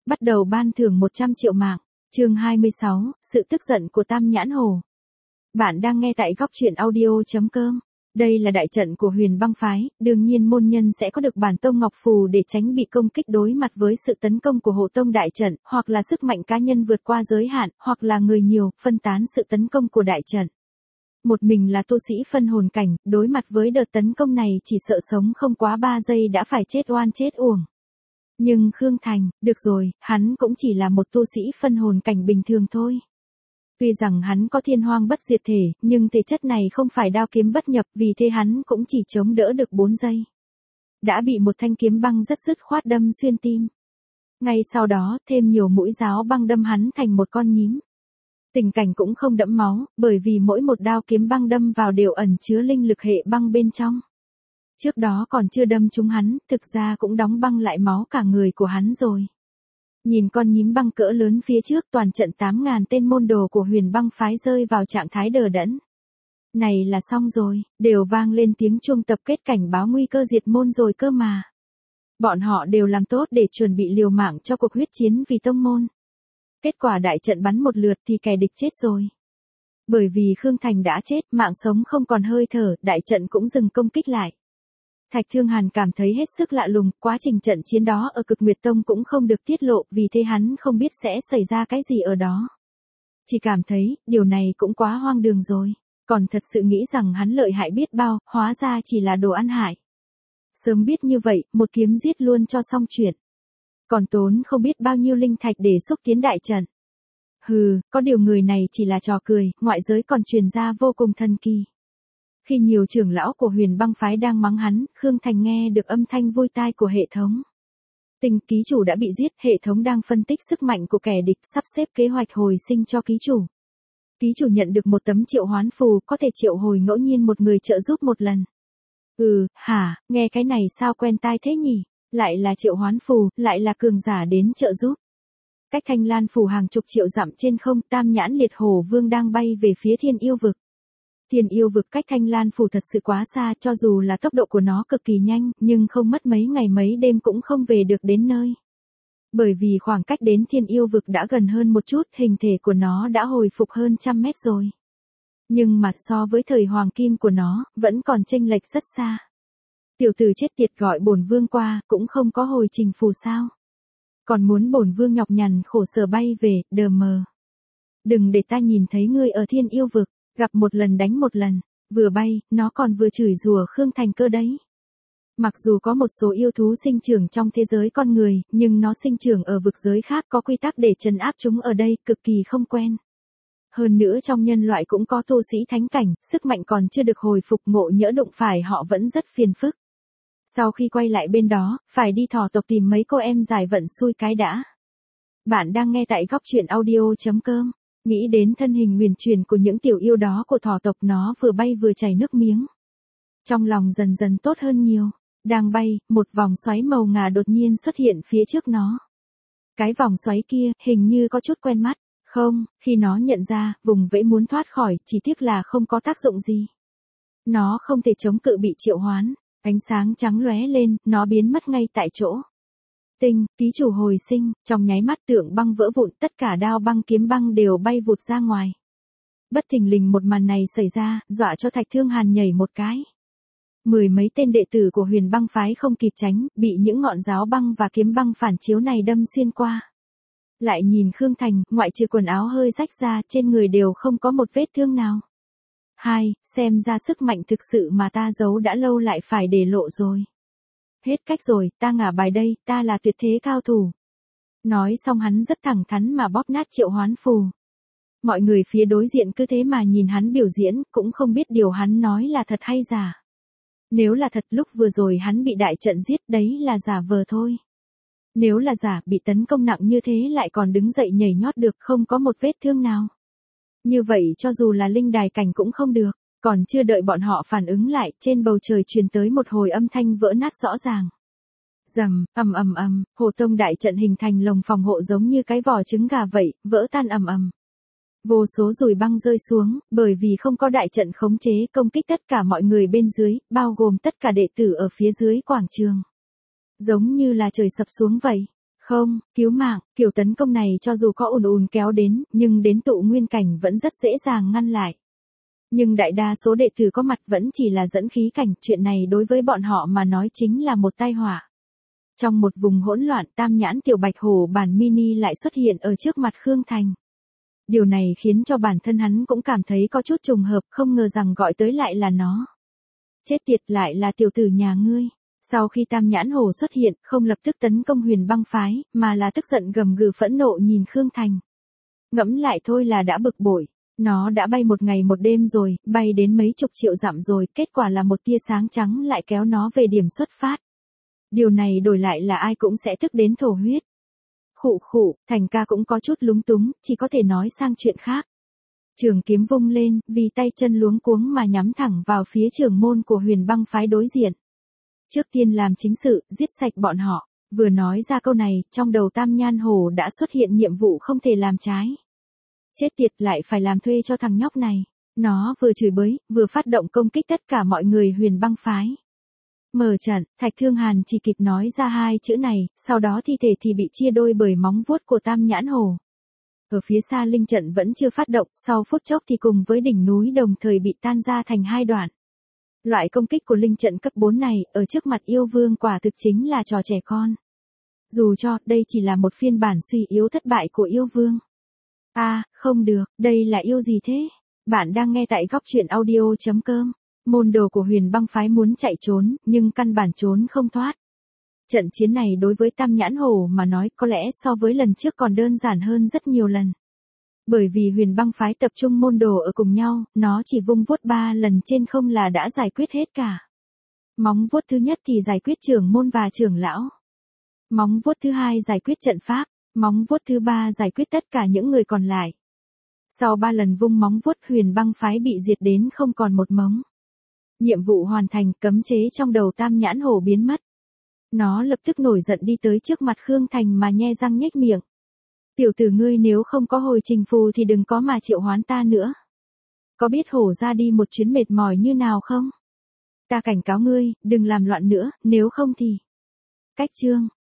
Bắt đầu ban thưởng 100 triệu mạng. Chương 26, sự tức giận của Tam Nhãn Hồ. Bạn đang nghe tại góc truyện audio.com. Đây là đại trận của Huyền Băng phái, đương nhiên môn nhân sẽ có được bản tông ngọc phù để tránh bị công kích đối mặt với sự tấn công của hộ tông đại trận, hoặc là sức mạnh cá nhân vượt qua giới hạn, hoặc là người nhiều, phân tán sự tấn công của đại trận. Một mình là tu sĩ phân hồn cảnh, đối mặt với đợt tấn công này chỉ sợ sống không quá 3 giây đã phải chết oan chết uổng. Nhưng Khương Thành, được rồi, hắn cũng chỉ là một tu sĩ phân hồn cảnh bình thường thôi. Tuy rằng hắn có thiên hoang bất diệt thể, nhưng thể chất này không phải đao kiếm bất nhập, vì thế hắn cũng chỉ chống đỡ được 4 giây. Đã bị một thanh kiếm băng rất dứt khoát đâm xuyên tim. Ngay sau đó, thêm nhiều mũi giáo băng đâm hắn thành một con nhím. Tình cảnh cũng không đẫm máu, bởi vì mỗi một đao kiếm băng đâm vào đều ẩn chứa linh lực hệ băng bên trong. Trước đó còn chưa đâm trúng hắn, thực ra cũng đóng băng lại máu cả người của hắn rồi. Nhìn con nhím băng cỡ lớn phía trước, toàn trận 8.000 tên môn đồ của Huyền Băng phái rơi vào trạng thái đờ đẫn. Này là xong rồi, đều vang lên tiếng chuông tập kết cảnh báo nguy cơ diệt môn rồi cơ mà. Bọn họ đều làm tốt để chuẩn bị liều mạng cho cuộc huyết chiến vì tông môn. Kết quả đại trận bắn một lượt thì kẻ địch chết rồi. Bởi vì Khương Thành đã chết, mạng sống không còn hơi thở, đại trận cũng dừng công kích lại. Thạch Thương Hàn cảm thấy hết sức lạ lùng, quá trình trận chiến đó ở Cực Nguyệt Tông cũng không được tiết lộ, vì thế hắn không biết sẽ xảy ra cái gì ở đó. Chỉ cảm thấy, điều này cũng quá hoang đường rồi, còn thật sự nghĩ rằng hắn lợi hại biết bao, hóa ra chỉ là đồ ăn hại. Sớm biết như vậy, một kiếm giết luôn cho xong chuyện. Còn tốn không biết bao nhiêu linh thạch để xúc tiến đại trận. Hừ, có điều người này chỉ là trò cười, ngoại giới còn truyền ra vô cùng thần kỳ. Khi nhiều trưởng lão của Huyền Băng phái đang mắng hắn, Khương Thành nghe được âm thanh vui tai của hệ thống. Tình ký chủ đã bị giết, hệ thống đang phân tích sức mạnh của kẻ địch, sắp xếp kế hoạch hồi sinh cho ký chủ. Ký chủ nhận được một tấm triệu hoán phù, có thể triệu hồi ngẫu nhiên một người trợ giúp một lần. Nghe cái này sao quen tai thế nhỉ? Lại là triệu hoán phù, lại là cường giả đến trợ giúp. Cách Thanh Lan phủ hàng chục triệu dặm trên không, Tam Nhãn Liệt Hổ Vương đang bay về phía Thiên Yêu Vực. Thiên Yêu Vực cách Thanh Lan phủ thật sự quá xa, cho dù là tốc độ của nó cực kỳ nhanh, nhưng không mất mấy ngày mấy đêm cũng không về được đến nơi. Bởi vì khoảng cách đến Thiên Yêu Vực đã gần hơn một chút, hình thể của nó đã hồi phục hơn 100 mét rồi. Nhưng mà so với thời hoàng kim của nó, vẫn còn chênh lệch rất xa. Tiểu tử chết tiệt gọi bổn vương qua, cũng không có hồi trình phù sao. Còn muốn bổn vương nhọc nhằn khổ sở bay về, đờ mờ. Đừng để ta nhìn thấy ngươi ở Thiên Yêu Vực. Gặp một lần đánh một lần, vừa bay, nó còn vừa chửi rủa Khương Thành cơ đấy. Mặc dù có một số yêu thú sinh trưởng trong thế giới con người, nhưng nó sinh trưởng ở vực giới khác có quy tắc để trấn áp chúng ở đây, cực kỳ không quen. Hơn nữa trong nhân loại cũng có tu sĩ thánh cảnh, sức mạnh còn chưa được hồi phục, ngộ nhỡ đụng phải họ vẫn rất phiền phức. Sau khi quay lại bên đó, phải đi thỏ tộc tìm mấy cô em giải vận xui cái đã. Bạn đang nghe tại góc truyện audio.com. Nghĩ đến thân hình nguyền truyền của những tiểu yêu đó của thỏ tộc, nó vừa bay vừa chảy nước miếng. Trong lòng dần dần tốt hơn nhiều. Đang bay, một vòng xoáy màu ngà đột nhiên xuất hiện phía trước nó. Cái vòng xoáy kia, hình như có chút quen mắt. Không, khi nó nhận ra, vùng vẫy muốn thoát khỏi, chỉ tiếc là không có tác dụng gì. Nó không thể chống cự bị triệu hoán. Ánh sáng trắng lóe lên, nó biến mất ngay tại chỗ. Tinh, ký chủ hồi sinh, trong nháy mắt tượng băng vỡ vụn, tất cả đao băng kiếm băng đều bay vụt ra ngoài. Bất thình lình một màn này xảy ra, dọa cho Thạch Thương Hàn nhảy một cái. Mười mấy tên đệ tử của Huyền Băng phái không kịp tránh, bị những ngọn giáo băng và kiếm băng phản chiếu này đâm xuyên qua. Lại nhìn Khương Thành, ngoại trừ quần áo hơi rách ra, trên người đều không có một vết thương nào. Xem ra sức mạnh thực sự mà ta giấu đã lâu lại phải để lộ rồi. Hết cách rồi, ta ngả bài đây, ta là tuyệt thế cao thủ. Nói xong hắn rất thẳng thắn mà bóp nát triệu hoán phù. Mọi người phía đối diện cứ thế mà nhìn hắn biểu diễn, cũng không biết điều hắn nói là thật hay giả. Nếu là thật, lúc vừa rồi hắn bị đại trận giết, đấy là giả vờ thôi. Nếu là giả, bị tấn công nặng như thế lại còn đứng dậy nhảy nhót được, không có một vết thương nào. Như vậy cho dù là linh đài cảnh cũng không được. Còn chưa đợi bọn họ phản ứng lại, trên bầu trời truyền tới một hồi âm thanh vỡ nát rõ ràng. Rầm, hộ tông đại trận hình thành lồng phòng hộ giống như cái vỏ trứng gà vậy, vỡ tan ầm. Vô số dùi băng rơi xuống, bởi vì không có đại trận khống chế công kích tất cả mọi người bên dưới, bao gồm tất cả đệ tử ở phía dưới quảng trường. Giống như là trời sập xuống vậy. Không, cứu mạng, kiểu tấn công này cho dù có ùn ùn kéo đến, nhưng đến tụ nguyên cảnh vẫn rất dễ dàng ngăn lại. Nhưng đại đa số đệ tử có mặt vẫn chỉ là dẫn khí cảnh, chuyện này đối với bọn họ mà nói chính là một tai họa. Trong một vùng hỗn loạn, tam nhãn tiểu bạch hổ bản mini lại xuất hiện ở trước mặt Khương Thành. Điều này khiến cho bản thân hắn cũng cảm thấy có chút trùng hợp, không ngờ rằng gọi tới lại là nó. Chết tiệt, lại là tiểu tử nhà ngươi. Sau khi tam nhãn hổ xuất hiện, không lập tức tấn công Huyền Băng phái, mà là tức giận gầm gừ phẫn nộ nhìn Khương Thành. Ngẫm lại thôi là đã bực bội. Nó đã bay một ngày một đêm rồi, bay đến mấy chục triệu dặm rồi, kết quả là một tia sáng trắng lại kéo nó về điểm xuất phát. Điều này đổi lại là ai cũng sẽ tức đến thổ huyết. Khụ khụ, Thành ca cũng có chút lúng túng, chỉ có thể nói sang chuyện khác. Trường kiếm vung lên, vì tay chân luống cuống mà nhắm thẳng vào phía trưởng môn của Huyền Băng phái đối diện. Trước tiên làm chính sự, giết sạch bọn họ. Vừa nói ra câu này, trong đầu Tam Nhan Hổ đã xuất hiện nhiệm vụ không thể làm trái. Chết tiệt, lại phải làm thuê cho thằng nhóc này. Nó vừa chửi bới, vừa phát động công kích tất cả mọi người Huyền Băng phái. Mở trận, Thạch Thương Hàn chỉ kịp nói ra hai chữ này, sau đó thi thể thì bị chia đôi bởi móng vuốt của Tam Nhãn Hổ. Ở phía xa linh trận vẫn chưa phát động, sau phút chốc thì cùng với đỉnh núi đồng thời bị tan ra thành hai đoạn. Loại công kích của linh trận cấp 4 này, ở trước mặt yêu vương quả thực chính là trò trẻ con. Dù cho, đây chỉ là một phiên bản suy yếu thất bại của yêu vương. Không được, đây là yêu gì thế? Bạn đang nghe tại góc truyện audio.com. Môn đồ của Huyền Băng phái muốn chạy trốn, nhưng căn bản trốn không thoát. Trận chiến này đối với Tam Nhãn Hổ mà nói có lẽ so với lần trước còn đơn giản hơn rất nhiều lần. Bởi vì Huyền Băng phái tập trung môn đồ ở cùng nhau, nó chỉ vung vuốt 3 lần trên không là đã giải quyết hết cả. Móng vuốt thứ nhất thì giải quyết trưởng môn và trưởng lão. Móng vuốt thứ hai giải quyết trận pháp. Móng vuốt thứ ba giải quyết tất cả những người còn lại. Sau 3 lần vung móng vuốt, Huyền Băng phái bị diệt đến không còn một móng. Nhiệm vụ hoàn thành, cấm chế trong đầu Tam Nhãn Hổ biến mất. Nó lập tức nổi giận đi tới trước mặt Khương Thành mà nhe răng nhếch miệng. Tiểu tử ngươi nếu không có hồi trình phù thì đừng có mà triệu hoán ta nữa. Có biết hổ ra đi một chuyến mệt mỏi như nào không? Ta cảnh cáo ngươi, đừng làm loạn nữa, nếu không thì... Cách chương.